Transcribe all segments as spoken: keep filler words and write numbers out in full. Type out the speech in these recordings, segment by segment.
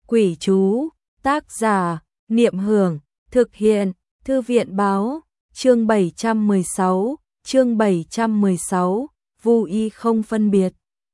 Quỷ chú, tác giả, Niệm Hưởng, thực hiện, Thư viện báo, chương bảy trăm mười sáu, chương bảy trăm mười sáu, vô y không phân biệt.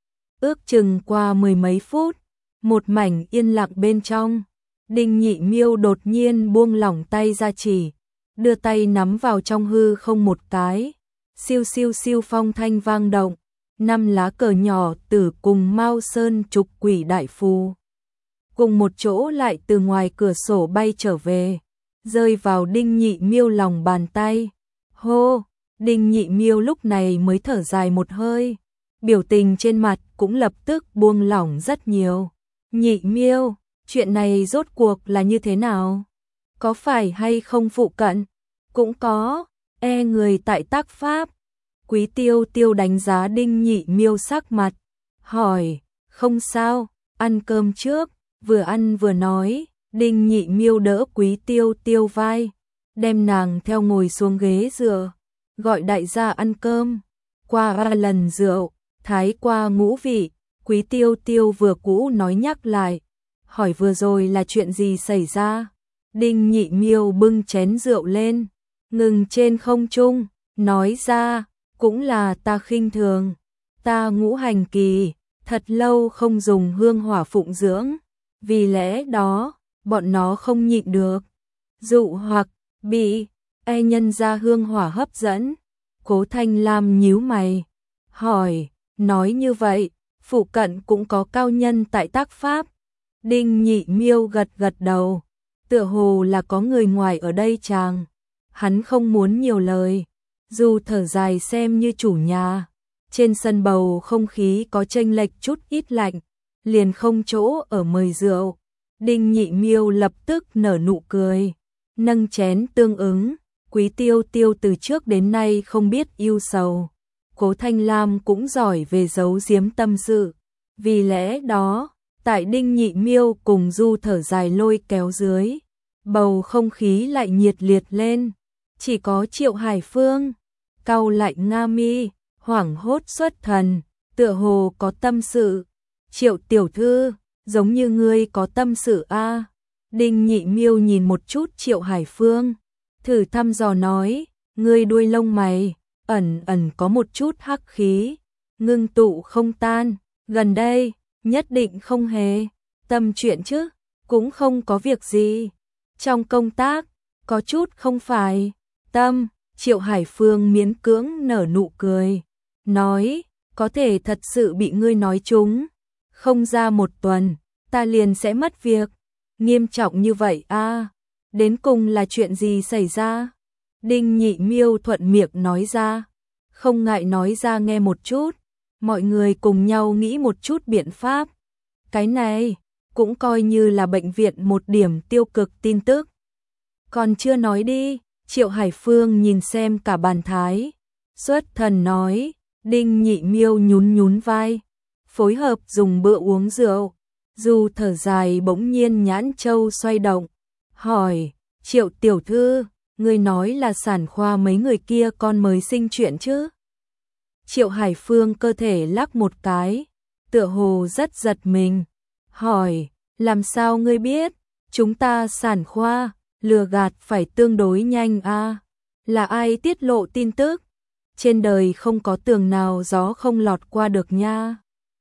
Ước chừng qua mười mấy phút, một mảnh yên lặng bên trong, Đinh Nhị Miêu đột nhiên buông lỏng tay ra chỉ, đưa tay nắm vào trong hư không một cái, siêu siêu siêu phong thanh vang động, năm lá cờ nhỏ tử cùng Mao Sơn trục quỷ đại phù cùng một chỗ lại từ ngoài cửa sổ bay trở về, rơi vào Đinh Nhị Miêu lòng bàn tay. Hô, Đinh Nhị Miêu lúc này mới thở dài một hơi, biểu tình trên mặt cũng lập tức buông lỏng rất nhiều. Nhị Miêu, chuyện này rốt cuộc là như thế nào? Có phải hay không phụ cận? Cũng có, e người tại tác pháp. Quý Tiêu Tiêu đánh giá Đinh Nhị Miêu sắc mặt, hỏi, không sao, ăn cơm trước. Vừa ăn vừa nói, Đinh Nhị Miêu đỡ Quý Tiêu Tiêu vai, đem nàng theo ngồi xuống ghế dựa, gọi đại gia ăn cơm. Qua ba lần rượu, thái qua ngũ vị, Quý Tiêu Tiêu vừa cũ nói nhắc lại, hỏi vừa rồi là chuyện gì xảy ra. Đinh Nhị Miêu bưng chén rượu lên, ngừng trên không trung, nói ra, cũng là ta khinh thường, ta ngũ hành kỳ, thật lâu không dùng hương hỏa phụng dưỡng. Vì lẽ đó, bọn nó không nhịn được, dụ hoặc bị e nhân ra hương hỏa hấp dẫn. Cố Thanh Lam nhíu mày, hỏi, nói như vậy, phụ cận cũng có cao nhân tại tác pháp. Đinh Nhị Miêu gật gật đầu, tựa hồ là có người ngoài ở đây chàng. Hắn không muốn nhiều lời, dù thở dài xem như chủ nhà. Trên sân bầu không khí có chênh lệch chút ít lạnh, liền không chỗ ở mời rượu. Đinh Nhị Miêu lập tức nở nụ cười, nâng chén tương ứng. Quý Tiêu Tiêu từ trước đến nay không biết yêu sầu, Cố Thanh Lam cũng giỏi về giấu giếm tâm sự. Vì lẽ đó, tại Đinh Nhị Miêu cùng Du thở dài lôi kéo dưới, bầu không khí lại nhiệt liệt lên. Chỉ có Triệu Hải Phương cau lại nga mi, hoảng hốt xuất thần, tựa hồ có tâm sự. Triệu tiểu thư, giống như ngươi có tâm sự a. À. Đinh Nhị Miêu nhìn một chút Triệu Hải Phương, thử thăm dò nói, ngươi đuôi lông mày ẩn ẩn có một chút hắc khí, ngưng tụ không tan, gần đây nhất định không hề tâm chuyện chứ? Cũng không có việc gì. Trong công tác có chút không phải tâm. Triệu Hải Phương miễn cưỡng nở nụ cười, nói, có thể thật sự bị ngươi nói trúng. Không ra một tuần, ta liền sẽ mất việc. Nghiêm trọng như vậy a? À, đến cùng là chuyện gì xảy ra? Đinh Nhị Miêu thuận miệng nói ra, không ngại nói ra nghe một chút, mọi người cùng nhau nghĩ một chút biện pháp. Cái này cũng coi như là bệnh viện một điểm tiêu cực tin tức. Còn chưa nói đi. Triệu Hải Phương nhìn xem cả bàn thái, xuất thần nói. Đinh Nhị Miêu nhún nhún vai, phối hợp dùng bữa uống rượu. Du thở dài bỗng nhiên nhãn châu xoay động, hỏi, Triệu tiểu thư, ngươi nói là sản khoa mấy người kia con mới sinh chuyện chứ? Triệu Hải Phương cơ thể lắc một cái, tựa hồ rất giật mình, hỏi, làm sao ngươi biết? Chúng ta sản khoa lừa gạt phải tương đối nhanh a. À? Là ai tiết lộ tin tức? Trên đời không có tường nào gió không lọt qua được nha.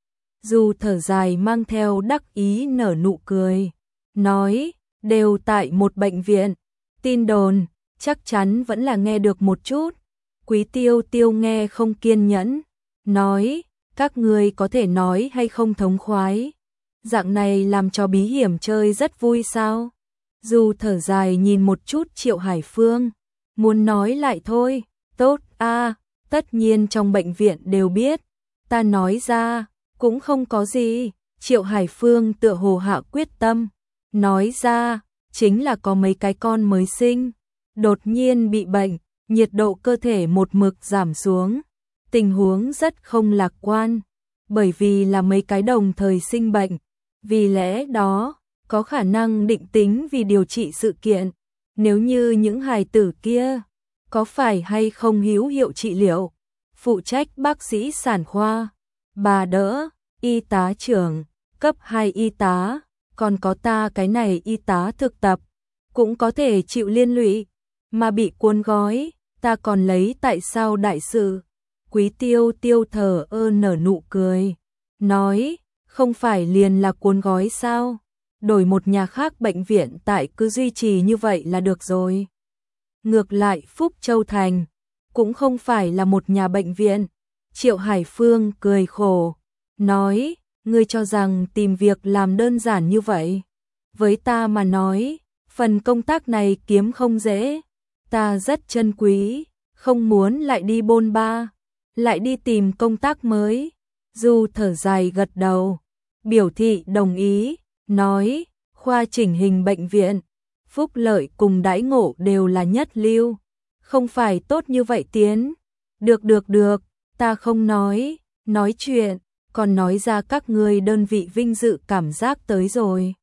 Du thở dài mang theo đắc ý nở nụ cười, nói, đều tại một bệnh viện, tin đồn, chắc chắn vẫn là nghe được một chút. Quý Tiêu Tiêu nghe không kiên nhẫn, nói, các người có thể nói hay không thống khoái, dạng này làm cho bí hiểm chơi rất vui sao? Du thở dài nhìn một chút Triệu Hải Phương, muốn nói lại thôi, tốt a, à, tất nhiên trong bệnh viện đều biết, ta nói ra, cũng không có gì. Triệu Hải Phương tựa hồ hạ quyết tâm, nói ra, chính là có mấy cái con mới sinh, đột nhiên bị bệnh, nhiệt độ cơ thể một mực giảm xuống, tình huống rất không lạc quan, bởi vì là mấy cái đồng thời sinh bệnh, vì lẽ đó, có khả năng định tính vì điều trị sự kiện, nếu như những hài tử kia, có phải hay không hữu hiệu trị liệu. Phụ trách bác sĩ sản khoa, bà đỡ, y tá trưởng, cấp hai y tá, còn có ta cái này y tá thực tập, cũng có thể chịu liên lụy, mà bị cuốn gói, ta còn lấy tại sao đại sự. Quý Tiêu Tiêu thở ơ nở nụ cười, nói, không phải liền là cuốn gói sao, đổi một nhà khác bệnh viện tại cứ duy trì như vậy là được rồi. Ngược lại Phúc Châu Thành, cũng không phải là một nhà bệnh viện. Triệu Hải Phương cười khổ, nói, ngươi cho rằng tìm việc làm đơn giản như vậy. Với ta mà nói, phần công tác này kiếm không dễ, ta rất trân quý, không muốn lại đi bôn ba, lại đi tìm công tác mới. Du thở dài gật đầu, biểu thị đồng ý, nói, khoa chỉnh hình bệnh viện, phúc lợi cùng đãi ngộ đều là nhất lưu, không phải tốt như vậy tiến. Được được được, ta không nói, nói chuyện, còn nói ra các ngươi đơn vị vinh dự cảm giác tới rồi.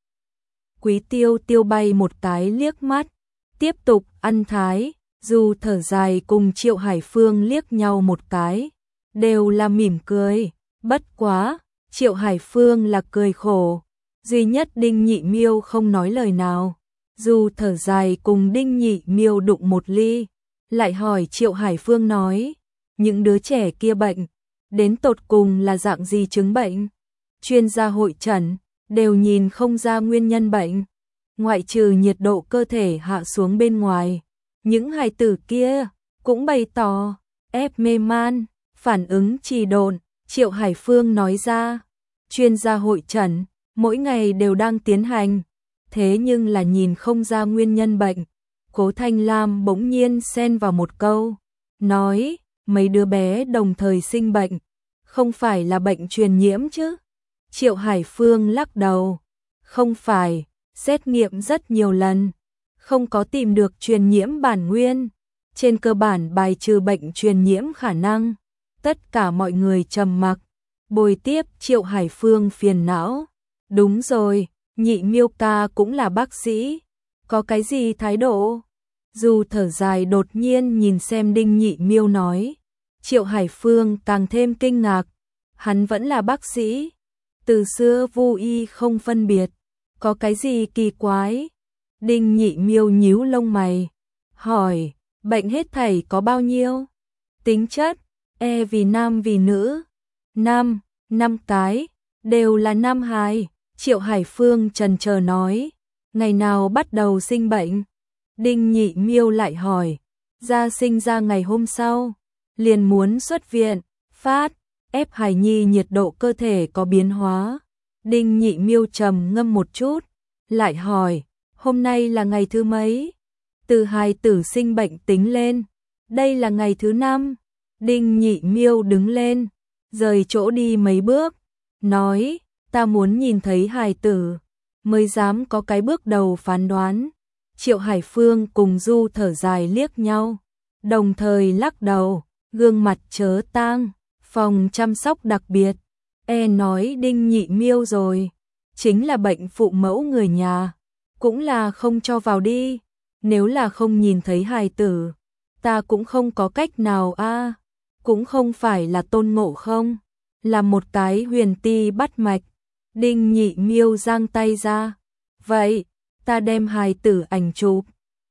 Quý Tiêu Tiêu bay một cái liếc mắt, tiếp tục ăn thái. Du thở dài cùng Triệu Hải Phương liếc nhau một cái, đều là mỉm cười, bất quá, Triệu Hải Phương là cười khổ, duy nhất Đinh Nhị Miêu không nói lời nào. Du thở dài cùng Đinh Nhị Miêu đụng một ly, lại hỏi Triệu Hải Phương nói, những đứa trẻ kia bệnh, đến tột cùng là dạng gì chứng bệnh? Chuyên gia hội chẩn, đều nhìn không ra nguyên nhân bệnh, ngoại trừ nhiệt độ cơ thể hạ xuống bên ngoài. Những hài tử kia cũng bày tỏ ép mê man, phản ứng trì độn. Triệu Hải Phương nói ra, chuyên gia hội chẩn mỗi ngày đều đang tiến hành, thế nhưng là nhìn không ra nguyên nhân bệnh. Cố Thanh Lam bỗng nhiên xen vào một câu, nói, mấy đứa bé đồng thời sinh bệnh, không phải là bệnh truyền nhiễm chứ? Triệu Hải Phương lắc đầu, không phải, xét nghiệm rất nhiều lần, không có tìm được truyền nhiễm bản nguyên, trên cơ bản bài trừ bệnh truyền nhiễm khả năng. Tất cả mọi người trầm mặc, bồi tiếp Triệu Hải Phương phiền não. Đúng rồi, Nhị Miêu ca cũng là bác sĩ, có cái gì thái độ? Dù thở dài đột nhiên nhìn xem Đinh Nhị Miêu nói. Triệu Hải Phương càng thêm kinh ngạc, hắn vẫn là bác sĩ, từ xưa vô y không phân biệt, có cái gì kỳ quái? Đinh Nhị Miêu nhíu lông mày, hỏi, bệnh hết thảy có bao nhiêu? Tính chất, e vì nam vì nữ? Nam, năm cái, đều là nam hài. Triệu Hải Phương chần chờ nói, ngày nào bắt đầu sinh bệnh? Đinh Nhị Miêu lại hỏi, ra sinh ra ngày hôm sau, liền muốn xuất viện, phát, ép hài nhi nhiệt độ cơ thể có biến hóa. Đinh Nhị Miêu trầm ngâm một chút, lại hỏi, hôm nay là ngày thứ mấy? Từ hài tử sinh bệnh tính lên, đây là ngày thứ năm. Đinh Nhị Miêu đứng lên, rời chỗ đi mấy bước, nói, ta muốn nhìn thấy hài tử, mới dám có cái bước đầu phán đoán. Triệu Hải Phương cùng Du thở dài liếc nhau, đồng thời lắc đầu, gương mặt chớ tang, phòng chăm sóc đặc biệt, e nói Đinh Nhị Miêu rồi, chính là bệnh phụ mẫu người nhà, cũng là không cho vào đi, nếu là không nhìn thấy hài tử, ta cũng không có cách nào a, à, cũng không phải là Tôn Ngộ Không, là một cái huyền ti bắt mạch. Đinh Nhị Miêu giang tay ra, vậy, ta đem hài tử ảnh chụp,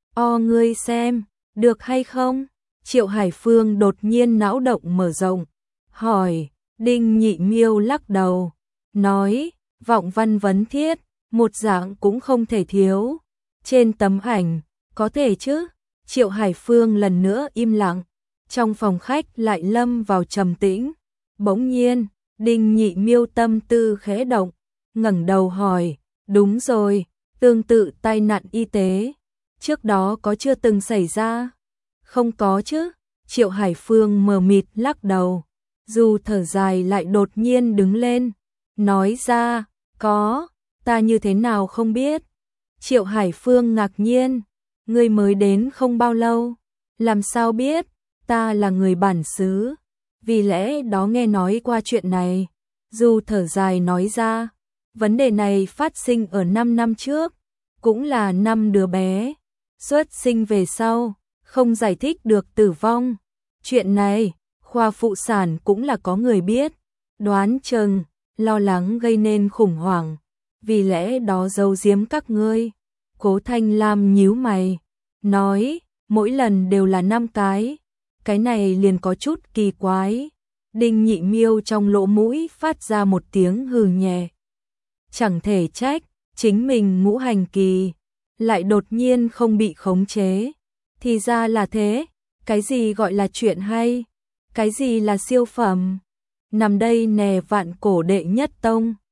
o ngươi xem, được hay không? Triệu Hải Phương đột nhiên não động mở rộng, hỏi. Đinh Nhị Miêu lắc đầu, nói, vọng văn vấn thiết, một dạng cũng không thể thiếu. Trên tấm ảnh, có thể chứ? Triệu Hải Phương lần nữa im lặng, trong phòng khách lại lâm vào trầm tĩnh. Bỗng nhiên, Đinh Nhị Miêu tâm tư khẽ động, ngẩng đầu hỏi, đúng rồi, tương tự tai nạn y tế, trước đó có chưa từng xảy ra? Không có chứ? Triệu Hải Phương mờ mịt lắc đầu. Dù thở dài lại đột nhiên đứng lên, nói ra, có, ta như thế nào không biết. Triệu Hải Phương ngạc nhiên, ngươi mới đến không bao lâu, làm sao biết, ta là người bản xứ, vì lẽ đó nghe nói qua chuyện này. Dù thở dài nói ra, vấn đề này phát sinh ở năm năm trước, cũng là năm đứa bé, xuất sinh về sau, không giải thích được tử vong. Chuyện này, khoa phụ sản cũng là có người biết, đoán chừng, lo lắng gây nên khủng hoảng. vì lẽ đó giấu giếm các ngươi. Cố Thanh Lam nhíu mày, nói, mỗi lần đều là năm cái, cái này liền có chút kỳ quái. Đinh Nhị Miêu trong lỗ mũi phát ra một tiếng hừ nhẹ. Chẳng thể trách, chính mình ngũ hành kỳ lại đột nhiên không bị khống chế. Thì ra là thế, cái gì gọi là chuyện hay, cái gì là siêu phẩm. Nằm đây nè vạn cổ đệ nhất tông.